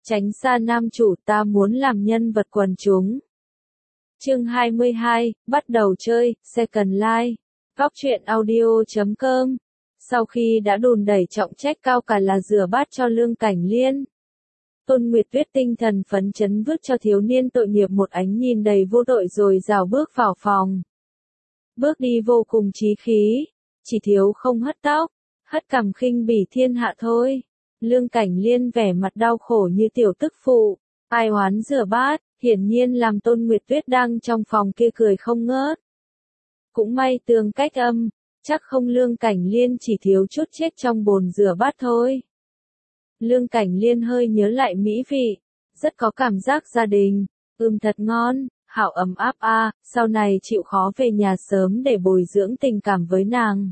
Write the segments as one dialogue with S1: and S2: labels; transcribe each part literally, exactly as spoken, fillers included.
S1: Tránh xa nam chủ, ta muốn làm nhân vật quần chúng. Chương hai mươi hai, bắt đầu chơi, Second Life. Góc truyện audio chấm com. Sau khi đã đùn đẩy trọng trách cao cả là rửa bát cho Lương Cảnh Liên, Tôn Nguyệt Tuyết tinh thần phấn chấn vứt cho thiếu niên tội nghiệp một ánh nhìn đầy vô tội rồi rảo bước vào phòng. Bước đi vô cùng chí khí, chỉ thiếu không hất tóc, hất cằm khinh bỉ thiên hạ thôi. Lương Cảnh Liên vẻ mặt đau khổ như tiểu tức phụ, ai oán rửa bát, hiển nhiên làm Tôn Nguyệt Tuyết đang trong phòng kia cười không ngớt. Cũng may tường cách âm, chắc không Lương Cảnh Liên chỉ thiếu chút chết trong bồn rửa bát thôi. Lương Cảnh Liên hơi nhớ lại mỹ vị, rất có cảm giác gia đình, ưm thật ngon, hảo ấm áp a, à, sau này chịu khó về nhà sớm để bồi dưỡng tình cảm với nàng.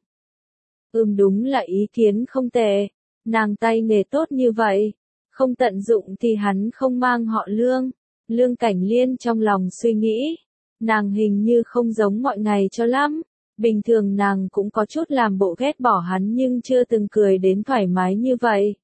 S1: Ưm đúng là ý kiến không tệ, nàng tay nghề tốt như vậy, không tận dụng thì hắn không mang họ Lương. Lương Cảnh Liên trong lòng suy nghĩ, nàng hình như không giống mọi ngày cho lắm, bình thường nàng cũng có chút làm bộ ghét bỏ hắn nhưng chưa từng cười đến thoải mái như vậy.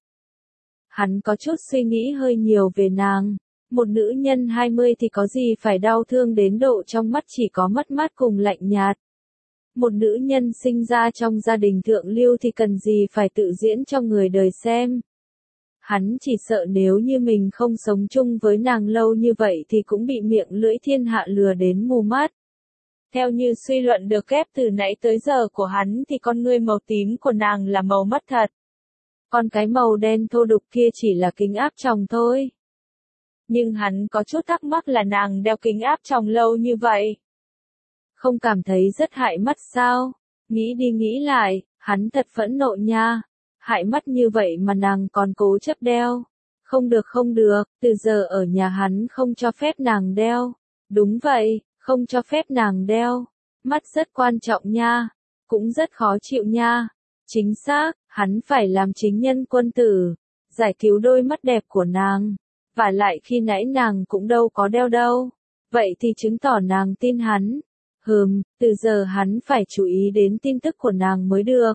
S1: Hắn có chút suy nghĩ hơi nhiều về nàng, một nữ nhân hai mươi thì có gì phải đau thương đến độ trong mắt chỉ có mất mát cùng lạnh nhạt. Một nữ nhân sinh ra trong gia đình thượng lưu thì cần gì phải tự diễn cho người đời xem. Hắn chỉ sợ nếu như mình không sống chung với nàng lâu như vậy thì cũng bị miệng lưỡi thiên hạ lừa đến mù mắt. Theo như suy luận được ghép từ nãy tới giờ của hắn thì con ngươi màu tím của nàng là màu mắt thật. Còn cái màu đen thô đục kia chỉ là kính áp tròng thôi. Nhưng hắn có chút thắc mắc là nàng đeo kính áp tròng lâu như vậy. Không cảm thấy rất hại mắt sao? Nghĩ đi nghĩ lại, hắn thật phẫn nộ nha. Hại mắt như vậy mà nàng còn cố chấp đeo. Không được không được, từ giờ ở nhà hắn không cho phép nàng đeo. Đúng vậy, không cho phép nàng đeo. Mắt rất quan trọng nha. Cũng rất khó chịu nha. Chính xác, hắn phải làm chính nhân quân tử. Giải cứu đôi mắt đẹp của nàng. Và lại khi nãy nàng cũng đâu có đeo đâu. Vậy thì chứng tỏ nàng tin hắn. Hừm, từ giờ hắn phải chú ý đến tin tức của nàng mới được.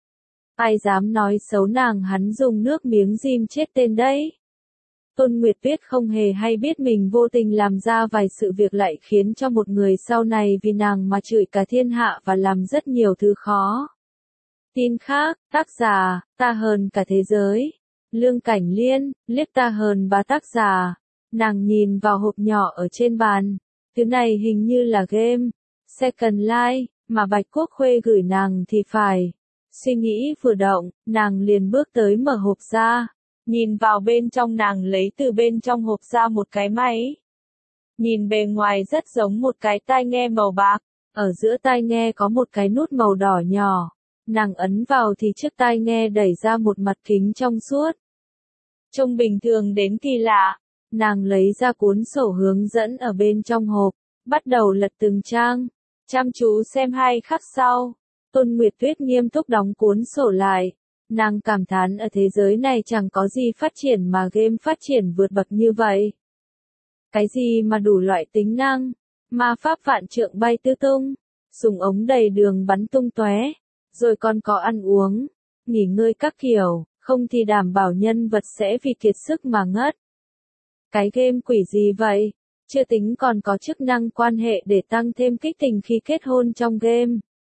S1: Ai dám nói xấu nàng hắn dùng nước miếng dim chết tên đấy. Tôn Nguyệt Tuyết không hề hay biết mình vô tình làm ra vài sự việc lại khiến cho một người sau này vì nàng mà chửi cả thiên hạ và làm rất nhiều thứ khó. Tin khác, tác giả, ta hơn cả thế giới. Lương Cảnh Liên, liếc ta hơn ba tác giả. Nàng nhìn vào hộp nhỏ ở trên bàn. Thứ này hình như là game. Second Life, mà Bạch Quốc Khuê gửi nàng thì phải. Suy nghĩ vừa động, nàng liền bước tới mở hộp ra. Nhìn vào bên trong nàng lấy từ bên trong hộp ra một cái máy. Nhìn bề ngoài rất giống một cái tai nghe màu bạc. Ở giữa tai nghe có một cái nút màu đỏ nhỏ. Nàng ấn vào thì chiếc tai nghe đẩy ra một mặt kính trong suốt. Trông bình thường đến kỳ lạ. Nàng lấy ra cuốn sổ hướng dẫn ở bên trong hộp. Bắt đầu lật từng trang. Chăm chú xem hai khắc sau. Tôn Nguyệt Tuyết nghiêm túc đóng cuốn sổ lại. Nàng cảm thán ở thế giới này chẳng có gì phát triển mà game phát triển vượt bậc như vậy. Cái gì mà đủ loại tính năng, ma pháp vạn trượng bay tứ tung, súng ống đầy đường bắn tung tóe, rồi còn có ăn uống, nghỉ ngơi các kiểu, không thì đảm bảo nhân vật sẽ vì kiệt sức mà ngất. Cái game quỷ gì vậy? Chưa tính còn có chức năng quan hệ để tăng thêm kích tình khi kết hôn trong game.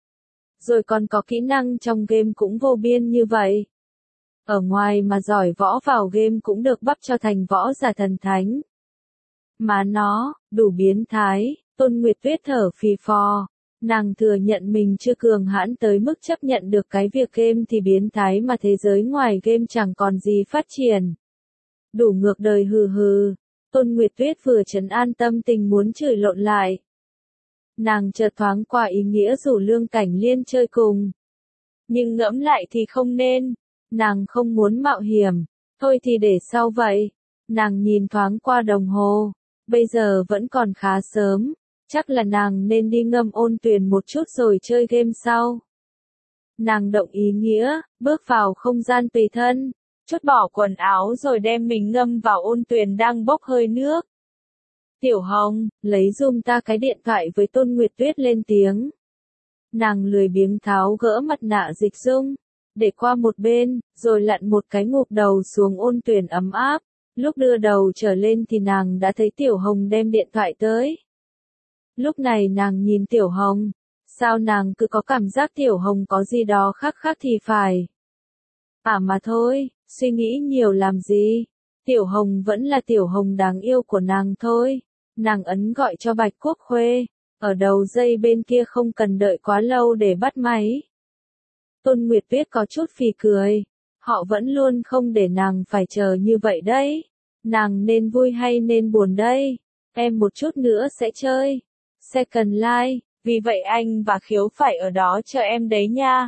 S1: Rồi còn có kỹ năng trong game cũng vô biên như vậy. Ở ngoài mà giỏi võ vào game cũng được bắp cho thành võ giả thần thánh. Mà nó, đủ biến thái, Tôn Nguyệt Tuyết thở phì phò. Nàng thừa nhận mình chưa cường hãn tới mức chấp nhận được cái việc game thì biến thái mà thế giới ngoài game chẳng còn gì phát triển. Đủ ngược đời hừ hừ. Tôn Nguyệt Tuyết vừa trấn an tâm tình muốn chửi lộn lại. Nàng chợt thoáng qua ý nghĩa rủ Lương Cảnh Liên chơi cùng. Nhưng ngẫm lại thì không nên. Nàng không muốn mạo hiểm. Thôi thì để sau vậy. Nàng nhìn thoáng qua đồng hồ. Bây giờ vẫn còn khá sớm. Chắc là nàng nên đi ngâm ôn tuyền một chút rồi chơi game sau. Nàng động ý nghĩa, bước vào không gian tùy thân. Chốt bỏ quần áo rồi đem mình ngâm vào ôn tuyền đang bốc hơi nước. Tiểu Hồng, lấy giùm ta cái điện thoại với Tôn Nguyệt Tuyết lên tiếng. Nàng lười biếng tháo gỡ mặt nạ dịch dung, để qua một bên, rồi lặn một cái ngụp đầu xuống ôn tuyền ấm áp. Lúc đưa đầu trở lên thì nàng đã thấy Tiểu Hồng đem điện thoại tới. Lúc này nàng nhìn Tiểu Hồng, sao nàng cứ có cảm giác Tiểu Hồng có gì đó khác khác thì phải. À mà thôi, suy nghĩ nhiều làm gì, Tiểu Hồng vẫn là Tiểu Hồng đáng yêu của nàng thôi. Nàng ấn gọi cho Bạch Quốc Khuê, ở đầu dây bên kia không cần đợi quá lâu để bắt máy. Tôn Nguyệt Tuyết có chút phì cười, họ vẫn luôn không để nàng phải chờ như vậy đấy. Nàng nên vui hay nên buồn đây? Em một chút nữa sẽ chơi Second Life, vì vậy anh và Khiếu phải ở đó chờ em đấy nha.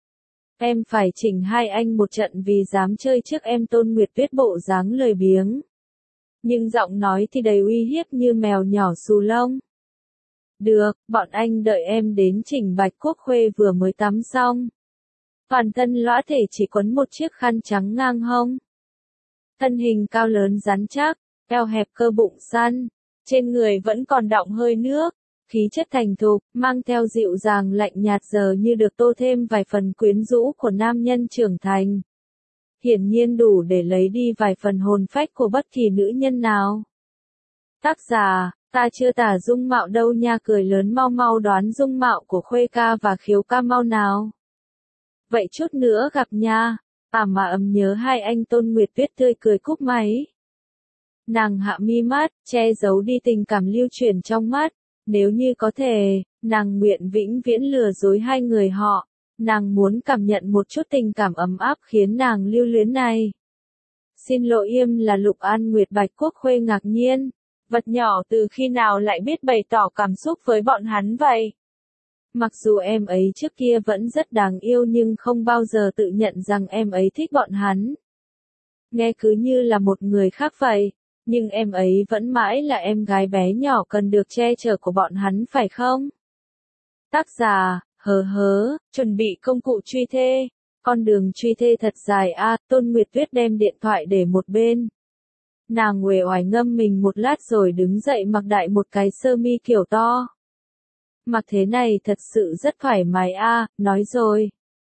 S1: Em phải chỉnh hai anh một trận vì dám chơi trước em. Tôn Nguyệt Tuyết bộ dáng lười biếng, nhưng giọng nói thì đầy uy hiếp như mèo nhỏ xù lông. Được, bọn anh đợi em đến chỉnh. Bạch Quốc Khuê vừa mới tắm xong, toàn thân lõa thể chỉ quấn một chiếc khăn trắng ngang hông. Thân hình cao lớn rắn chắc, eo hẹp cơ bụng săn, trên người vẫn còn đọng hơi nước, khí chất thành thục, mang theo dịu dàng lạnh nhạt giờ như được tô thêm vài phần quyến rũ của nam nhân trưởng thành. Hiển nhiên đủ để lấy đi vài phần hồn phách của bất kỳ nữ nhân nào. Tác giả, ta chưa tả dung mạo đâu nha. Cười lớn, mau mau đoán dung mạo của Khuê ca và Khiếu ca mau nào. Vậy chút nữa gặp nha. À mà ấm nhớ hai anh. Tôn Nguyệt Tuyết tươi cười cúp máy. Nàng hạ mi mắt, che giấu đi tình cảm lưu chuyển trong mắt. Nếu như có thể, nàng nguyện vĩnh viễn lừa dối hai người họ. Nàng muốn cảm nhận một chút tình cảm ấm áp khiến nàng lưu luyến này. Xin lỗi, im là Lục An Nguyệt. Bạch Quốc Khuê ngạc nhiên. Vật nhỏ từ khi nào lại biết bày tỏ cảm xúc với bọn hắn vậy? Mặc dù em ấy trước kia vẫn rất đáng yêu nhưng không bao giờ tự nhận rằng em ấy thích bọn hắn. Nghe cứ như là một người khác vậy, nhưng em ấy vẫn mãi là em gái bé nhỏ cần được che chở của bọn hắn phải không? Tác giả, hớ hớ, chuẩn bị công cụ truy thê. Con đường truy thê thật dài a. À, Tôn Nguyệt Tuyết đem điện thoại để một bên. Nàng uể oải ngâm mình một lát rồi đứng dậy mặc đại một cái sơ mi kiểu to. Mặc thế này thật sự rất thoải mái a, à, nói rồi.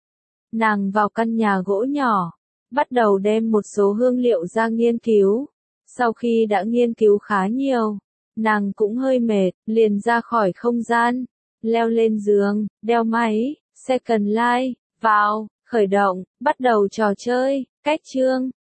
S1: Nàng vào căn nhà gỗ nhỏ, bắt đầu đem một số hương liệu ra nghiên cứu. Sau khi đã nghiên cứu khá nhiều, nàng cũng hơi mệt, liền ra khỏi không gian, leo lên giường, đeo máy, Second Life, vào, khởi động, bắt đầu trò chơi, cách chương.